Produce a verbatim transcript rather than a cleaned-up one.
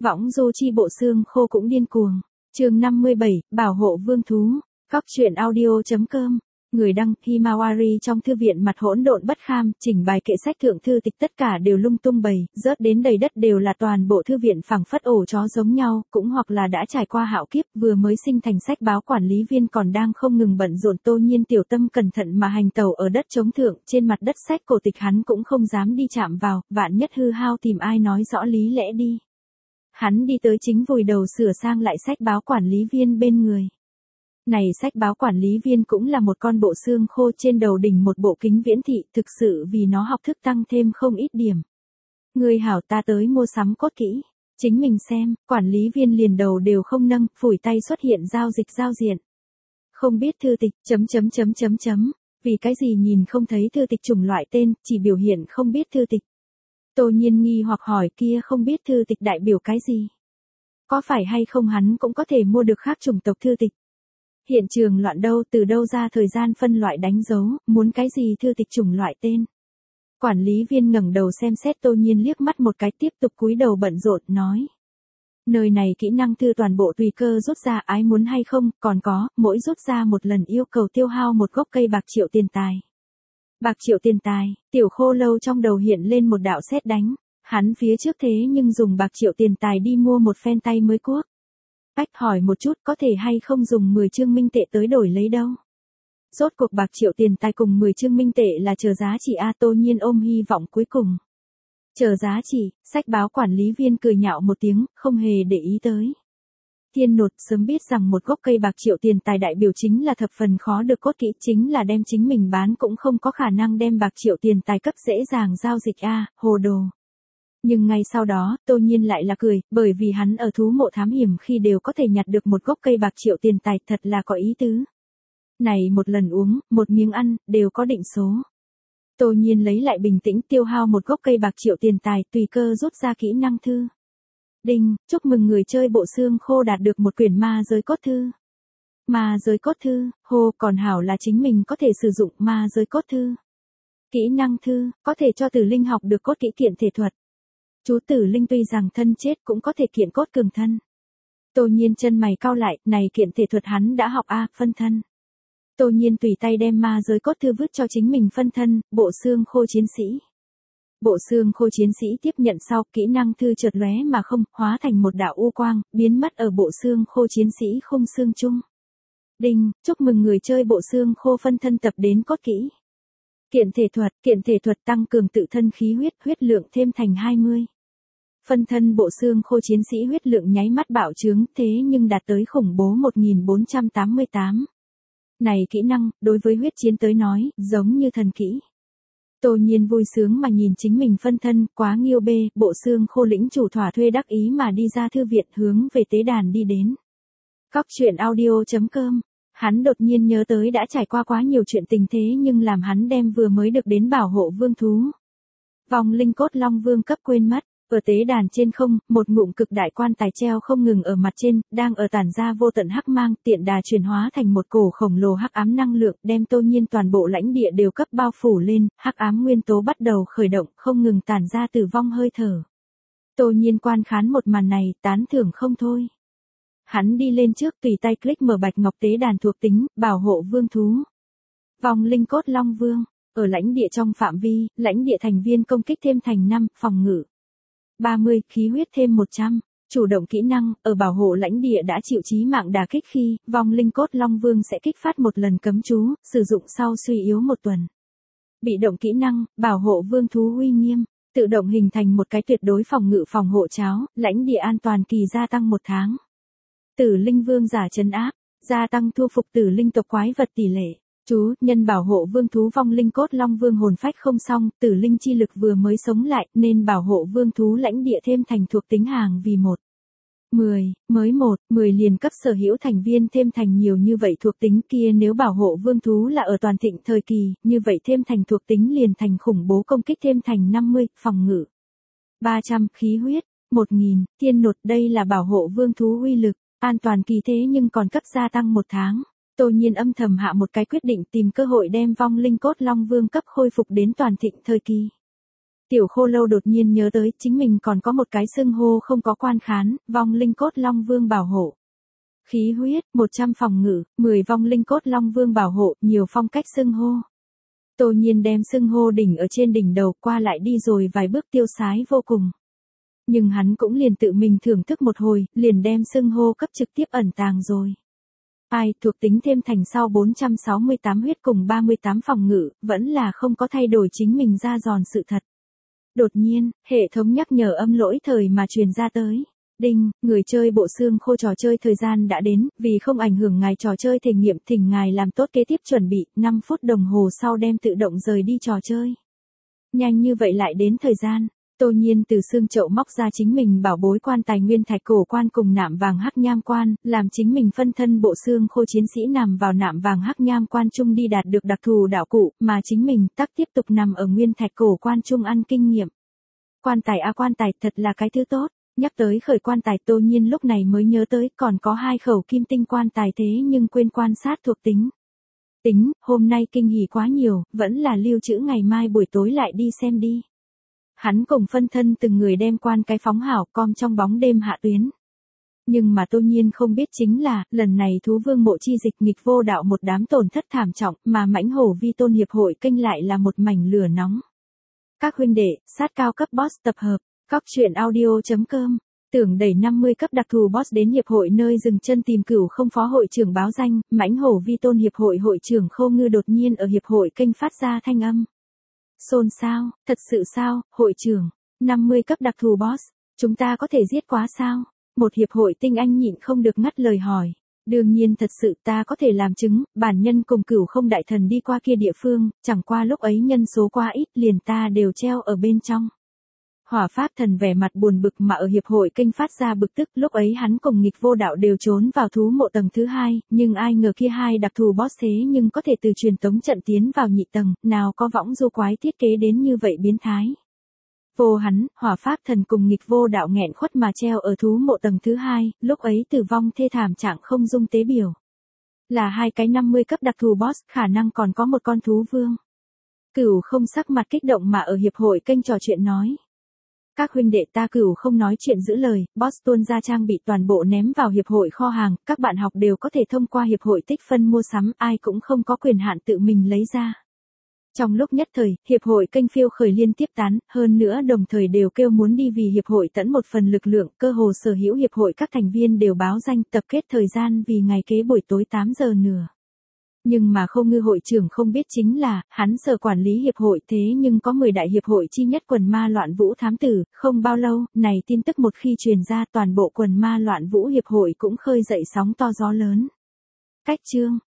Võng du chi bộ xương khô cũng điên cuồng. Chương năm mươi bảy, bảo hộ vương thú. Góc truyện audio chấm com. Người đăng, Himawari trong thư viện mặt hỗn độn bất kham, chỉnh bài kệ sách thượng thư tịch tất cả đều lung tung bày, rớt đến đầy đất đều là toàn bộ thư viện phẳng phất ổ chó giống nhau, cũng hoặc là đã trải qua hạo kiếp, vừa mới sinh thành sách báo quản lý viên còn đang không ngừng bận rộn. Tô Nhiên tiểu tâm cẩn thận mà hành tẩu ở đất trống thượng, trên mặt đất sách cổ tịch hắn cũng không dám đi chạm vào, vạn nhất hư hao tìm ai nói rõ lý lẽ đi. Hắn đi tới chính vùi đầu sửa sang lại sách báo quản lý viên bên người. Này sách báo quản lý viên cũng là một con bộ xương khô, trên đầu đỉnh một bộ kính viễn thị, thực sự vì nó học thức tăng thêm không ít điểm. Người hảo, ta tới mua sắm cốt kỹ. Chính mình xem, quản lý viên liền đầu đều không nâng, phủi tay xuất hiện giao dịch giao diện. Không biết thư tịch, chấm chấm chấm chấm chấm, vì cái gì nhìn không thấy thư tịch chủng loại tên, chỉ biểu hiện không biết thư tịch. Tô Nhiên nghi hoặc hỏi kia không biết thư tịch đại biểu cái gì? Có phải hay không hắn cũng có thể mua được khác chủng tộc thư tịch? Hiện trường loạn đâu, từ đâu ra thời gian phân loại đánh dấu, muốn cái gì thư tịch chủng loại tên? Quản lý viên ngẩng đầu xem xét Tô Nhiên liếc mắt một cái, tiếp tục cúi đầu bận rộn nói. Nơi này kỹ năng thư toàn bộ tùy cơ rút ra, ái muốn hay không, còn có, mỗi rút ra một lần yêu cầu tiêu hao một gốc cây bạc triệu tiền tài. Bạc triệu tiền tài, tiểu khô lâu trong đầu hiện lên một đạo sét đánh, hắn phía trước thế nhưng dùng bạc triệu tiền tài đi mua một phen tay mới cuốc. Bách hỏi một chút có thể hay không dùng mười chương minh tệ tới đổi lấy đâu. Rốt cuộc bạc triệu tiền tài cùng mười chương minh tệ là chờ giá trị a. Tô Nhiên ôm hy vọng cuối cùng. Chờ giá trị, sách báo quản lý viên cười nhạo một tiếng, không hề để ý tới. Thiên nột sớm biết rằng một gốc cây bạc triệu tiền tài đại biểu chính là thập phần khó được cốt kỹ, chính là đem chính mình bán cũng không có khả năng đem bạc triệu tiền tài cấp dễ dàng giao dịch a, hồ đồ. Nhưng ngay sau đó, Tô Nhiên lại là cười, bởi vì hắn ở thú mộ thám hiểm khi đều có thể nhặt được một gốc cây bạc triệu tiền tài, thật là có ý tứ. Này một lần uống, một miếng ăn, đều có định số. Tô Nhiên lấy lại bình tĩnh, tiêu hao một gốc cây bạc triệu tiền tài, tùy cơ rút ra kỹ năng thư. Đinh, chúc mừng người chơi bộ xương khô đạt được một quyển ma giới cốt thư. Ma giới cốt thư, hô, còn hảo là chính mình có thể sử dụng ma giới cốt thư. Kỹ năng thư, có thể cho tử linh học được cốt kỹ kiện thể thuật. Chú tử linh tuy rằng thân chết cũng có thể kiện cốt cường thân. Tô Nhiên chân mày cau lại, này kiện thể thuật hắn đã học a, phân thân. Tô Nhiên tùy tay đem ma giới cốt thư vứt cho chính mình phân thân, bộ xương khô chiến sĩ. Bộ xương khô chiến sĩ tiếp nhận sau, kỹ năng thư chợt lóe mà không, hóa thành một đạo u quang, biến mất ở bộ xương khô chiến sĩ khung xương chung. Đinh, chúc mừng người chơi bộ xương khô phân thân tập đến cốt kỹ. Kiện thể thuật, kiện thể thuật tăng cường tự thân khí huyết, huyết lượng thêm thành hai mươi. Phân thân bộ xương khô chiến sĩ huyết lượng nháy mắt bạo trướng, thế nhưng đạt tới khủng bố một nghìn bốn trăm tám mươi tám. Này kỹ năng, đối với huyết chiến tới nói, giống như thần kỹ. Tô Nhiên vui sướng mà nhìn chính mình phân thân, quá nghiêu bê, bộ xương khô lĩnh chủ thỏa thuê đắc ý mà đi ra thư viện hướng về tế đàn đi đến. Góc truyện audio chấm com. Hắn đột nhiên nhớ tới đã trải qua quá nhiều chuyện tình thế nhưng làm hắn đem vừa mới được đến bảo hộ vương thú. Vòng linh cốt long vương cấp quên mất, ở tế đàn trên không, một ngụm cực đại quan tài treo không ngừng ở mặt trên, đang ở tản ra vô tận hắc mang, tiện đà chuyển hóa thành một cổ khổng lồ hắc ám năng lượng, đem Tô Nhiên toàn bộ lãnh địa đều cấp bao phủ lên, hắc ám nguyên tố bắt đầu khởi động, không ngừng tản ra tử vong hơi thở. Tô Nhiên quan khán một màn này, tán thưởng không thôi. Hắn đi lên trước tùy tay click mở bạch ngọc tế đàn thuộc tính, bảo hộ vương thú. Vòng linh cốt long vương, ở lãnh địa trong phạm vi, lãnh địa thành viên công kích thêm thành năm, phòng ngự ba mươi, khí huyết thêm một trăm. Chủ động kỹ năng, ở bảo hộ lãnh địa đã chịu chí mạng đả kích khi, vong linh cốt long vương sẽ kích phát một lần cấm chú, sử dụng sau suy yếu một tuần. Bị động kỹ năng, bảo hộ vương thú uy nghiêm, tự động hình thành một cái tuyệt đối phòng ngự phòng hộ cháo, lãnh địa an toàn kỳ gia tăng một tháng. Tử linh vương giả trấn áp, gia tăng thu phục tử linh tộc quái vật tỷ lệ. Chú, nhân bảo hộ vương thú vong linh cốt long vương hồn phách không xong, tử linh chi lực vừa mới sống lại, nên bảo hộ vương thú lãnh địa thêm thành thuộc tính hàng vì một. mười, mới một, mười liền cấp sở hữu thành viên thêm thành nhiều như vậy thuộc tính kia, nếu bảo hộ vương thú là ở toàn thịnh thời kỳ, như vậy thêm thành thuộc tính liền thành khủng bố công kích thêm thành năm mươi, phòng ngự ba trăm, khí huyết một nghìn, thiên nột, đây là bảo hộ vương thú uy lực, an toàn kỳ thế nhưng còn cấp gia tăng một tháng. Tô Nhiên âm thầm hạ một cái quyết định, tìm cơ hội đem vong linh cốt long vương cấp khôi phục đến toàn thịnh thời kỳ. Tiểu Khô Lâu đột nhiên nhớ tới chính mình còn có một cái xưng hô không có quan khán, vong linh cốt Long Vương bảo hộ. Khí huyết, một trăm phòng ngự, mười vong linh cốt Long Vương bảo hộ, nhiều phong cách xưng hô. Tô Nhiên đem xưng hô đỉnh ở trên đỉnh đầu qua lại đi rồi vài bước tiêu sái vô cùng. Nhưng hắn cũng liền tự mình thưởng thức một hồi, liền đem xưng hô cấp trực tiếp ẩn tàng rồi. Ai thuộc tính thêm thành sau bốn trăm sáu mươi tám huyết cùng ba mươi tám phòng ngự, vẫn là không có thay đổi chính mình ra giòn sự thật. Đột nhiên, hệ thống nhắc nhở âm lỗi thời mà truyền ra tới. Đinh, người chơi bộ xương khô trò chơi thời gian đã đến, vì không ảnh hưởng ngài trò chơi thể nghiệm thỉnh ngài làm tốt kế tiếp chuẩn bị, năm phút đồng hồ sau đem tự động rời đi trò chơi. Nhanh như vậy lại đến thời gian, Tô Nhiên từ xương chậu móc ra chính mình bảo bối quan tài nguyên thạch cổ quan cùng nạm vàng hắc nham quan, làm chính mình phân thân bộ xương khô chiến sĩ nằm vào nạm vàng hắc nham quan chung đi đạt được đặc thù đạo cụ, mà chính mình tắc tiếp tục nằm ở nguyên thạch cổ quan chung ăn kinh nghiệm. Quan tài a quan tài thật là cái thứ tốt. Nhắc tới khởi quan tài Tô Nhiên lúc này mới nhớ tới còn có hai khẩu kim tinh quan tài thế nhưng quên quan sát thuộc tính. Tính, hôm nay kinh hỉ quá nhiều, vẫn là lưu trữ ngày mai buổi tối lại đi xem đi. Hắn cùng phân thân từng người đem quan cái phóng hảo com trong bóng đêm hạ tuyến. Nhưng mà Tô Nhiên không biết chính là, lần này thú vương mộ chi dịch nghịch vô đạo một đám tổn thất thảm trọng, mà mãnh hổ vi tôn hiệp hội kênh lại là một mảnh lửa nóng. Các huynh đệ, sát cao cấp boss tập hợp. Cóc truyện audio chấm com, tưởng đẩy năm mươi cấp đặc thù boss đến hiệp hội nơi dừng chân tìm cửu không phó hội trưởng báo danh, mãnh hổ vi tôn hiệp hội hội trưởng Khâu Ngư đột nhiên ở hiệp hội kênh phát ra thanh âm. Xôn xao, thật sự sao, hội trưởng, năm mươi cấp đặc thù boss, chúng ta có thể giết quá sao? Một hiệp hội tinh anh nhịn không được ngắt lời hỏi. Đương nhiên thật sự ta có thể làm chứng, bản nhân cùng cửu không đại thần đi qua kia địa phương, chẳng qua lúc ấy nhân số quá ít liền ta đều treo ở bên trong. Hỏa Pháp Thần vẻ mặt buồn bực mà ở hiệp hội kênh phát ra bực tức, lúc ấy hắn cùng nghịch vô đạo đều trốn vào thú mộ tầng thứ hai, nhưng ai ngờ kia hai đặc thù boss thế nhưng có thể từ truyền tống trận tiến vào nhị tầng, nào có võng du quái thiết kế đến như vậy biến thái. Vô hắn, Hỏa Pháp Thần cùng nghịch vô đạo nghẹn khuất mà treo ở thú mộ tầng thứ hai, lúc ấy tử vong thê thảm trạng không dung tế biểu. Là hai cái năm mươi cấp đặc thù boss, khả năng còn có một con thú vương. Cửu không sắc mặt kích động mà ở hiệp hội kênh trò chuyện nói. Các huynh đệ ta cửu không nói chuyện giữ lời, boss tuôn ra trang bị toàn bộ ném vào hiệp hội kho hàng, các bạn học đều có thể thông qua hiệp hội tích phân mua sắm, ai cũng không có quyền hạn tự mình lấy ra. Trong lúc nhất thời, hiệp hội kênh phiêu khởi liên tiếp tán, hơn nữa đồng thời đều kêu muốn đi vì hiệp hội tẫn một phần lực lượng, cơ hồ sở hữu hiệp hội các thành viên đều báo danh tập kết thời gian vì ngày kế buổi tối tám giờ nửa. Nhưng mà Khâu Ngư hội trưởng không biết chính là, hắn sở quản lý hiệp hội thế nhưng có mười đại hiệp hội chi nhất quần ma loạn vũ thám tử, không bao lâu, này tin tức một khi truyền ra toàn bộ quần ma loạn vũ hiệp hội cũng khơi dậy sóng to gió lớn. Cách chương,